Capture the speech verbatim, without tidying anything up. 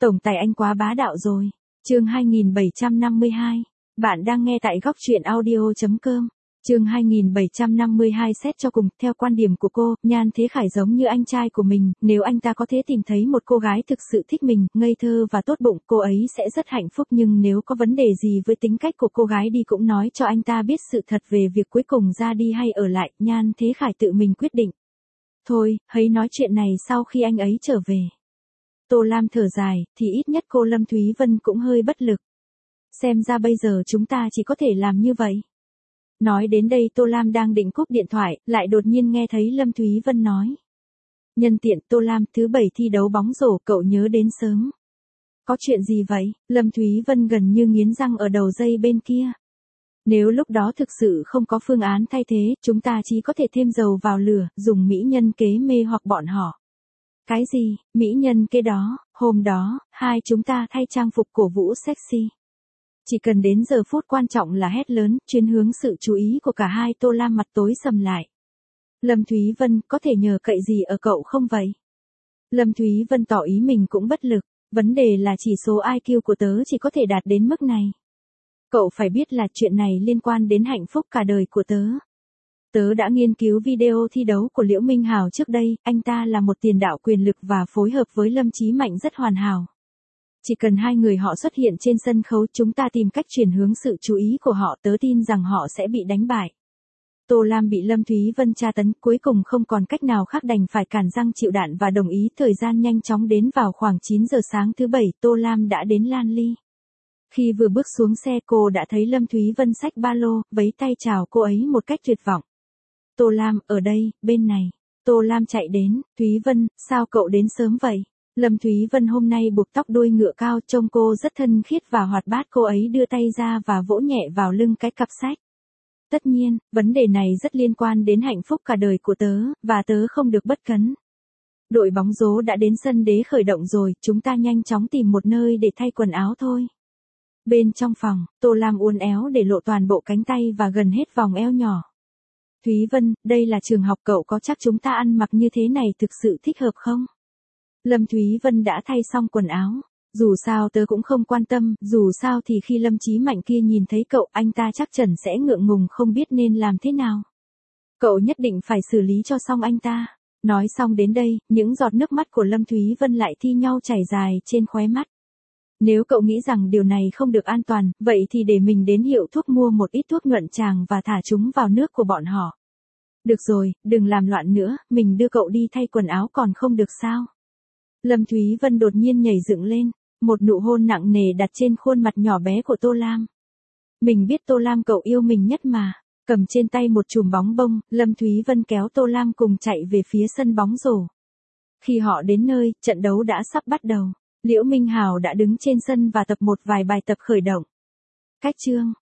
Tổng tài anh quá bá đạo rồi. Chương hai nghìn bảy trăm năm mươi hai. Bạn đang nghe tại góc truyện audio chấm com. Chương hai nghìn bảy trăm năm mươi hai. Xét cho cùng, theo quan điểm của cô, Nhan Thế Khải giống như anh trai của mình, nếu anh ta có thể tìm thấy một cô gái thực sự thích mình, ngây thơ và tốt bụng, cô ấy sẽ rất hạnh phúc, nhưng nếu có vấn đề gì với tính cách của cô gái đi cũng nói cho anh ta biết sự thật về việc cuối cùng ra đi hay ở lại, Nhan Thế Khải tự mình quyết định. Thôi, hãy nói chuyện này sau khi anh ấy trở về. Tô Lam thở dài, thì ít nhất cô Lâm Thúy Vân cũng hơi bất lực. Xem ra bây giờ chúng ta chỉ có thể làm như vậy. Nói đến đây Tô Lam đang định cúp điện thoại, lại đột nhiên nghe thấy Lâm Thúy Vân nói. Nhân tiện Tô Lam, thứ bảy thi đấu bóng rổ, cậu nhớ đến sớm. Có chuyện gì vậy? Lâm Thúy Vân gần như nghiến răng ở đầu dây bên kia. Nếu lúc đó thực sự không có phương án thay thế, chúng ta chỉ có thể thêm dầu vào lửa, dùng mỹ nhân kế mê hoặc bọn họ. Cái gì, mỹ nhân kế đó, hôm đó, hai chúng ta thay trang phục cổ vũ sexy. Chỉ cần đến giờ phút quan trọng là hét lớn, chuyên hướng sự chú ý của cả hai. Tô Lam mặt tối sầm lại. Lâm Thúy Vân, có thể nhờ cậy gì ở cậu không vậy? Lâm Thúy Vân tỏ ý mình cũng bất lực, vấn đề là chỉ số i kiu của tớ chỉ có thể đạt đến mức này. Cậu phải biết là chuyện này liên quan đến hạnh phúc cả đời của tớ. Tớ đã nghiên cứu video thi đấu của Liễu Minh Hào trước đây, anh ta là một tiền đạo quyền lực và phối hợp với Lâm Chí Mạnh rất hoàn hảo. Chỉ cần hai người họ xuất hiện trên sân khấu, chúng ta tìm cách chuyển hướng sự chú ý của họ, tớ tin rằng họ sẽ bị đánh bại. Tô Lam bị Lâm Thúy Vân tra tấn, cuối cùng không còn cách nào khác đành phải cản răng chịu đạn và đồng ý. Thời gian nhanh chóng đến, vào khoảng chín giờ sáng thứ bảy, Tô Lam đã đến Lan Ly. Khi vừa bước xuống xe cô đã thấy Lâm Thúy Vân xách ba lô, vẫy tay chào cô ấy một cách tuyệt vọng. Tô Lam, ở đây, bên này. Tô Lam chạy đến, Thúy Vân, sao cậu đến sớm vậy? Lâm Thúy Vân hôm nay buộc tóc đuôi ngựa cao, trông cô rất thân khiết và hoạt bát. Cô ấy đưa tay ra và vỗ nhẹ vào lưng cái cặp sách. Tất nhiên, vấn đề này rất liên quan đến hạnh phúc cả đời của tớ, và tớ không được bất cẩn. Đội bóng rổ đã đến sân đế khởi động rồi, chúng ta nhanh chóng tìm một nơi để thay quần áo thôi. Bên trong phòng, Tô Lam uốn éo để lộ toàn bộ cánh tay và gần hết vòng eo nhỏ. Thúy Vân, đây là trường học, cậu có chắc chúng ta ăn mặc như thế này thực sự thích hợp không? Lâm Thúy Vân đã thay xong quần áo. Dù sao tớ cũng không quan tâm, dù sao thì khi Lâm Chí Mạnh kia nhìn thấy cậu, anh ta chắc chắn sẽ ngượng ngùng không biết nên làm thế nào. Cậu nhất định phải xử lý cho xong anh ta. Nói xong đến đây, những giọt nước mắt của Lâm Thúy Vân lại thi nhau chảy dài trên khóe mắt. Nếu cậu nghĩ rằng điều này không được an toàn, vậy thì để mình đến hiệu thuốc mua một ít thuốc nhuận tràng và thả chúng vào nước của bọn họ. Được rồi, đừng làm loạn nữa, mình đưa cậu đi thay quần áo còn không được sao? Lâm Thúy Vân đột nhiên nhảy dựng lên, một nụ hôn nặng nề đặt trên khuôn mặt nhỏ bé của Tô Lam. Mình biết Tô Lam cậu yêu mình nhất mà. Cầm trên tay một chùm bóng bông, Lâm Thúy Vân kéo Tô Lam cùng chạy về phía sân bóng rổ. Khi họ đến nơi, trận đấu đã sắp bắt đầu. Liễu Minh Hào đã đứng trên sân và tập một vài bài tập khởi động. Cách chương,